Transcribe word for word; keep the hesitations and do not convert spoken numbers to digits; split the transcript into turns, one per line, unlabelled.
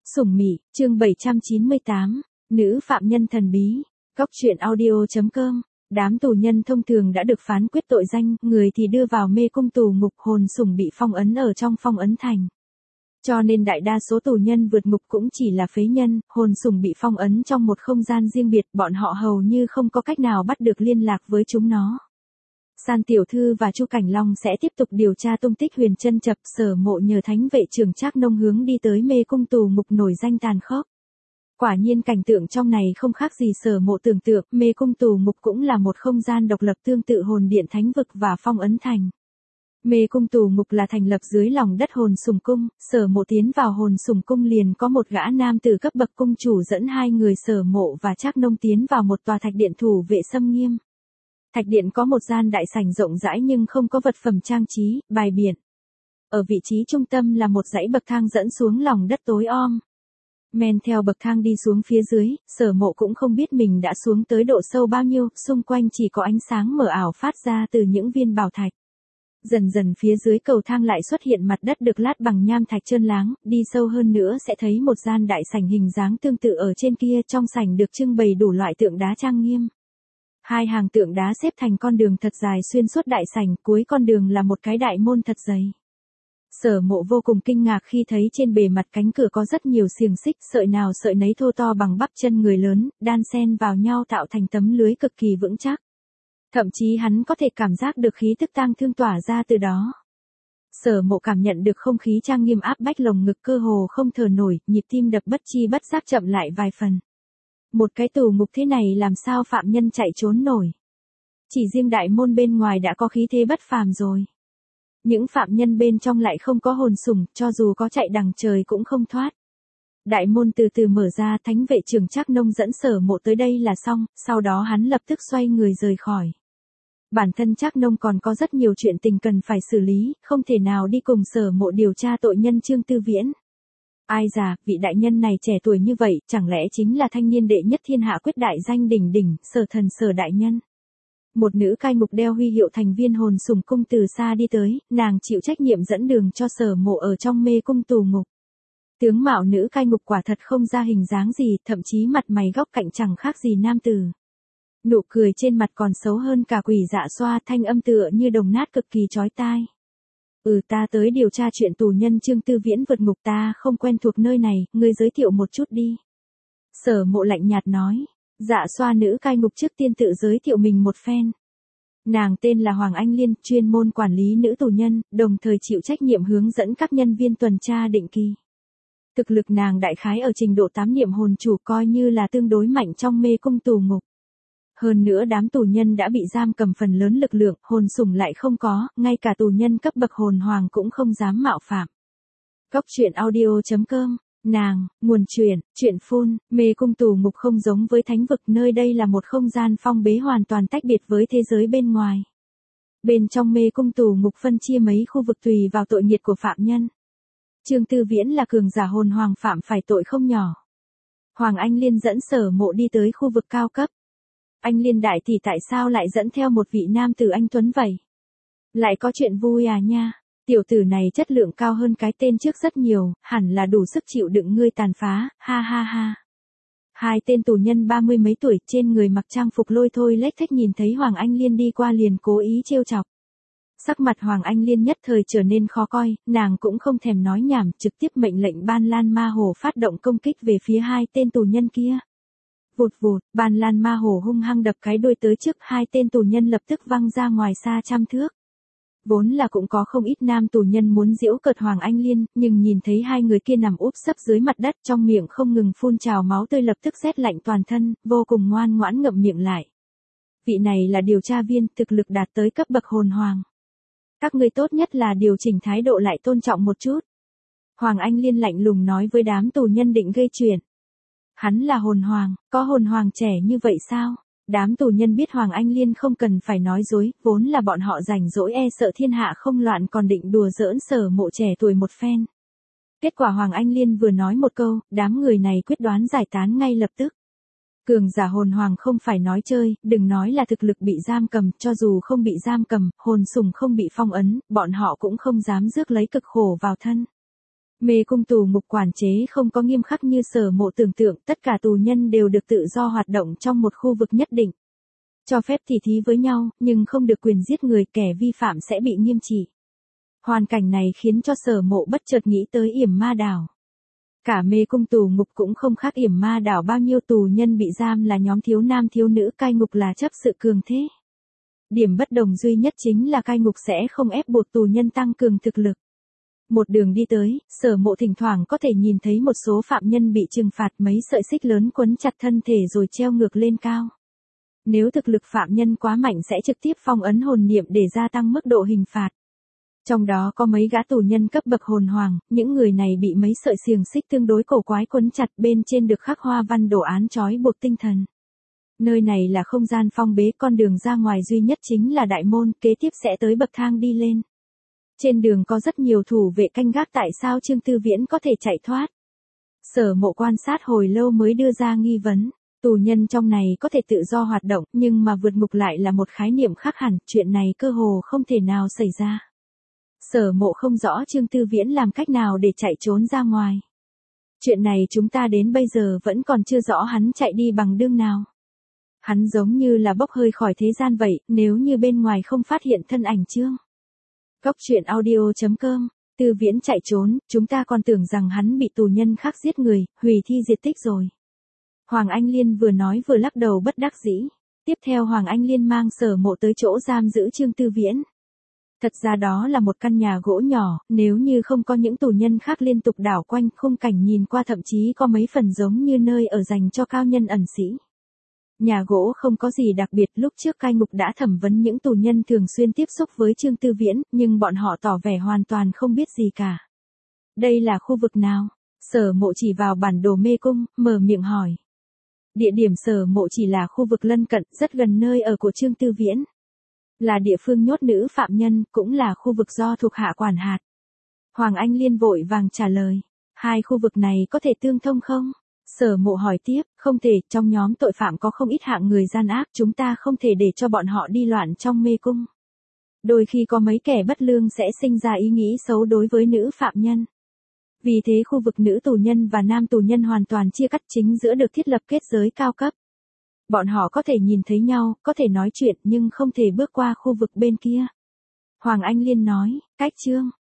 Sủng Mị, chương bảy trăm chín mươi tám, nữ phạm nhân thần bí, góc truyện audio.com. Đám tù nhân thông thường đã được phán quyết tội danh, người thì đưa vào mê cung tù ngục, hồn sủng bị phong ấn ở trong phong ấn thành. Cho nên đại đa số tù nhân vượt ngục cũng chỉ là phế nhân, hồn sủng bị phong ấn trong một không gian riêng biệt, bọn họ hầu như không có cách nào bắt được liên lạc với chúng nó. San tiểu thư và Chu Cảnh Long sẽ tiếp tục điều tra tung tích Huyền Trân Chập. Sở Mộ nhờ thánh vệ trưởng Trác Nông hướng đi tới mê cung tù ngục nổi danh tàn khốc. Quả nhiên cảnh tượng trong này không khác gì Sở Mộ tưởng tượng, mê cung tù ngục cũng là một không gian độc lập tương tự hồn điện thánh vực và phong ấn thành. Mê cung tù ngục là thành lập dưới lòng đất hồn sủng cung, Sở Mộ tiến vào hồn sủng cung liền có một gã nam tử cấp bậc cung chủ dẫn hai người Sở Mộ và Trác Nông tiến vào một tòa thạch điện thủ vệ xâm nghiêm. Thạch điện có một gian đại sảnh rộng rãi nhưng không có vật phẩm trang trí, bài biện. Ở vị trí trung tâm là một dãy bậc thang dẫn xuống lòng đất tối om. Men theo bậc thang đi xuống phía dưới, Sở Mộ cũng không biết mình đã xuống tới độ sâu bao nhiêu, xung quanh chỉ có ánh sáng mờ ảo phát ra từ những viên bảo thạch. Dần dần phía dưới cầu thang lại xuất hiện mặt đất được lát bằng nham thạch trơn láng, đi sâu hơn nữa sẽ thấy một gian đại sảnh hình dáng tương tự ở trên kia, trong sảnh được trưng bày đủ loại tượng đá trang nghiêm. Hai hàng tượng đá xếp thành con đường thật dài xuyên suốt đại sảnh, cuối con đường là một cái đại môn thật dày. Sở Mộ vô cùng kinh ngạc khi thấy trên bề mặt cánh cửa có rất nhiều xiềng xích, sợi nào sợi nấy thô to bằng bắp chân người lớn, đan xen vào nhau tạo thành tấm lưới cực kỳ vững chắc. Thậm chí hắn có thể cảm giác được khí tức tang thương tỏa ra từ đó. Sở Mộ cảm nhận được không khí trang nghiêm áp bách lồng ngực, cơ hồ không thở nổi, nhịp tim đập bất chi bất giác chậm lại vài phần. Một cái tù ngục thế này làm sao phạm nhân chạy trốn nổi. Chỉ riêng đại môn bên ngoài đã có khí thế bất phàm rồi. Những phạm nhân bên trong lại không có hồn sủng, cho dù có chạy đằng trời cũng không thoát. Đại môn từ từ mở ra, thánh vệ trưởng Trác Nông dẫn Sở Mộ tới đây là xong, sau đó hắn lập tức xoay người rời khỏi. Bản thân Trác Nông còn có rất nhiều chuyện tình cần phải xử lý, không thể nào đi cùng Sở Mộ điều tra tội nhân Trương Tư Viễn. Ai già, vị đại nhân này trẻ tuổi như vậy, chẳng lẽ chính là thanh niên đệ nhất thiên hạ quyết đại danh đỉnh đỉnh, Sở Thần Sở đại nhân. Một nữ cai ngục đeo huy hiệu thành viên hồn sủng cung từ xa đi tới, nàng chịu trách nhiệm dẫn đường cho Sở Mộ ở trong mê cung tù ngục. Tướng mạo nữ cai ngục quả thật không ra hình dáng gì, thậm chí mặt mày góc cạnh chẳng khác gì nam tử. Nụ cười trên mặt còn xấu hơn cả quỷ dạ xoa, thanh âm tựa như đồng nát cực kỳ chói tai. Ừ, ta tới điều tra chuyện tù nhân Trương Tư Viễn vượt ngục, ta không quen thuộc nơi này, ngươi giới thiệu một chút đi. Sở Mộ lạnh nhạt nói. Dạ xoa nữ cai ngục trước tiên tự giới thiệu mình một phen. Nàng tên là Hoàng Anh Liên, chuyên môn quản lý nữ tù nhân, đồng thời chịu trách nhiệm hướng dẫn các nhân viên tuần tra định kỳ. Thực lực nàng đại khái ở trình độ tám niệm hồn chủ, coi như là tương đối mạnh trong mê cung tù ngục. Hơn nữa đám tù nhân đã bị giam cầm phần lớn lực lượng, hồn sủng lại không có, ngay cả tù nhân cấp bậc hồn hoàng cũng không dám mạo phạm. Góc truyện audio.com. Nàng, nguồn truyện, truyện phun, mê cung tù ngục không giống với thánh vực, nơi đây là một không gian phong bế hoàn toàn tách biệt với thế giới bên ngoài. Bên trong mê cung tù ngục phân chia mấy khu vực tùy vào tội nghiệt của phạm nhân. Trương Tư Viễn là cường giả hồn hoàng phạm phải tội không nhỏ. Hoàng Anh Liên dẫn Sở Mộ đi tới khu vực cao cấp. Anh Liên đại tỷ tại sao lại dẫn theo một vị nam tử anh tuấn vậy? Lại có chuyện vui à nha? Tiểu tử này chất lượng cao hơn cái tên trước rất nhiều, hẳn là đủ sức chịu đựng ngươi tàn phá, ha ha ha. Hai tên tù nhân ba mươi mấy tuổi trên người mặc trang phục lôi thôi lếch thếch nhìn thấy Hoàng Anh Liên đi qua liền cố ý trêu chọc. Sắc mặt Hoàng Anh Liên nhất thời trở nên khó coi, nàng cũng không thèm nói nhảm, trực tiếp mệnh lệnh Ban Lan Ma Hồ phát động công kích về phía hai tên tù nhân kia. Vụt vụt, Ban Lan Ma Hồ hung hăng đập cái đuôi tới trước, hai tên tù nhân lập tức văng ra ngoài xa trăm thước. Vốn là cũng có không ít nam tù nhân muốn giễu cợt Hoàng Anh Liên, nhưng nhìn thấy hai người kia nằm úp sấp dưới mặt đất trong miệng không ngừng phun trào máu tươi lập tức rét lạnh toàn thân, vô cùng ngoan ngoãn ngậm miệng lại. Vị này là điều tra viên, thực lực đạt tới cấp bậc hồn hoàng. Các ngươi tốt nhất là điều chỉnh thái độ lại tôn trọng một chút. Hoàng Anh Liên lạnh lùng nói với đám tù nhân định gây chuyện. Hắn là hồn hoàng, có hồn hoàng trẻ như vậy sao? Đám tù nhân biết Hoàng Anh Liên không cần phải nói dối, vốn là bọn họ rảnh rỗi e sợ thiên hạ không loạn còn định đùa giỡn Sở Mộ trẻ tuổi một phen. Kết quả Hoàng Anh Liên vừa nói một câu, đám người này quyết đoán giải tán ngay lập tức. Cường giả hồn hoàng không phải nói chơi, đừng nói là thực lực bị giam cầm, cho dù không bị giam cầm, hồn sủng không bị phong ấn, bọn họ cũng không dám rước lấy cực khổ vào thân. Mê cung tù ngục quản chế không có nghiêm khắc như Sở Mộ tưởng tượng, tất cả tù nhân đều được tự do hoạt động trong một khu vực nhất định. Cho phép tỉ thí với nhau, nhưng không được quyền giết người, kẻ vi phạm sẽ bị nghiêm trị. Hoàn cảnh này khiến cho Sở Mộ bất chợt nghĩ tới Yểm Ma Đảo. Cả mê cung tù ngục cũng không khác Yểm Ma Đảo bao nhiêu, tù nhân bị giam là nhóm thiếu nam thiếu nữ, cai ngục là chấp sự cường thế. Điểm bất đồng duy nhất chính là cai ngục sẽ không ép buộc tù nhân tăng cường thực lực. Một đường đi tới, Sở Mộ thỉnh thoảng có thể nhìn thấy một số phạm nhân bị trừng phạt, mấy sợi xích lớn quấn chặt thân thể rồi treo ngược lên cao. Nếu thực lực phạm nhân quá mạnh sẽ trực tiếp phong ấn hồn niệm để gia tăng mức độ hình phạt. Trong đó có mấy gã tù nhân cấp bậc hồn hoàng, những người này bị mấy sợi xiềng xích tương đối cổ quái quấn chặt, bên trên được khắc hoa văn đồ án trói buộc tinh thần. Nơi này là không gian phong bế, con đường ra ngoài duy nhất chính là đại môn, kế tiếp sẽ tới bậc thang đi lên. Trên đường có rất nhiều thủ vệ canh gác, tại sao Trương Tư Viễn có thể chạy thoát? Sở Mộ quan sát hồi lâu mới đưa ra nghi vấn. Tù nhân trong này có thể tự do hoạt động, nhưng mà vượt ngục lại là một khái niệm khác hẳn, chuyện này cơ hồ không thể nào xảy ra. Sở Mộ không rõ Trương Tư Viễn làm cách nào để chạy trốn ra ngoài. Chuyện này chúng ta đến bây giờ vẫn còn chưa rõ hắn chạy đi bằng đường nào. Hắn giống như là bốc hơi khỏi thế gian vậy, nếu như bên ngoài không phát hiện thân ảnh Trương. Góc truyện audio chấm com, Tư Viễn chạy trốn, chúng ta còn tưởng rằng hắn bị tù nhân khác giết người, hủy thi diệt tích rồi. Hoàng Anh Liên vừa nói vừa lắc đầu bất đắc dĩ. Tiếp theo Hoàng Anh Liên mang Sở Mộ tới chỗ giam giữ Trương Tư Viễn. Thật ra đó là một căn nhà gỗ nhỏ, nếu như không có những tù nhân khác liên tục đảo quanh, khung cảnh nhìn qua thậm chí có mấy phần giống như nơi ở dành cho cao nhân ẩn sĩ. Nhà gỗ không có gì đặc biệt, lúc trước cai ngục đã thẩm vấn những tù nhân thường xuyên tiếp xúc với Trương Tư Viễn, nhưng bọn họ tỏ vẻ hoàn toàn không biết gì cả. Đây là khu vực nào? Sở Mộ chỉ vào bản đồ mê cung, mở miệng hỏi. Địa điểm Sở Mộ chỉ là khu vực lân cận, rất gần nơi ở của Trương Tư Viễn. Là địa phương nhốt nữ phạm nhân, cũng là khu vực do thuộc hạ quản hạt. Hoàng Anh Liên vội vàng trả lời. Hai khu vực này có thể tương thông không? Sở Mộ hỏi tiếp, không thể, trong nhóm tội phạm có không ít hạng người gian ác, chúng ta không thể để cho bọn họ đi loạn trong mê cung. Đôi khi có mấy kẻ bất lương sẽ sinh ra ý nghĩ xấu đối với nữ phạm nhân. Vì thế khu vực nữ tù nhân và nam tù nhân hoàn toàn chia cắt, chính giữa được thiết lập kết giới cao cấp. Bọn họ có thể nhìn thấy nhau, có thể nói chuyện nhưng không thể bước qua khu vực bên kia. Hoàng Anh Liên nói, cách Trương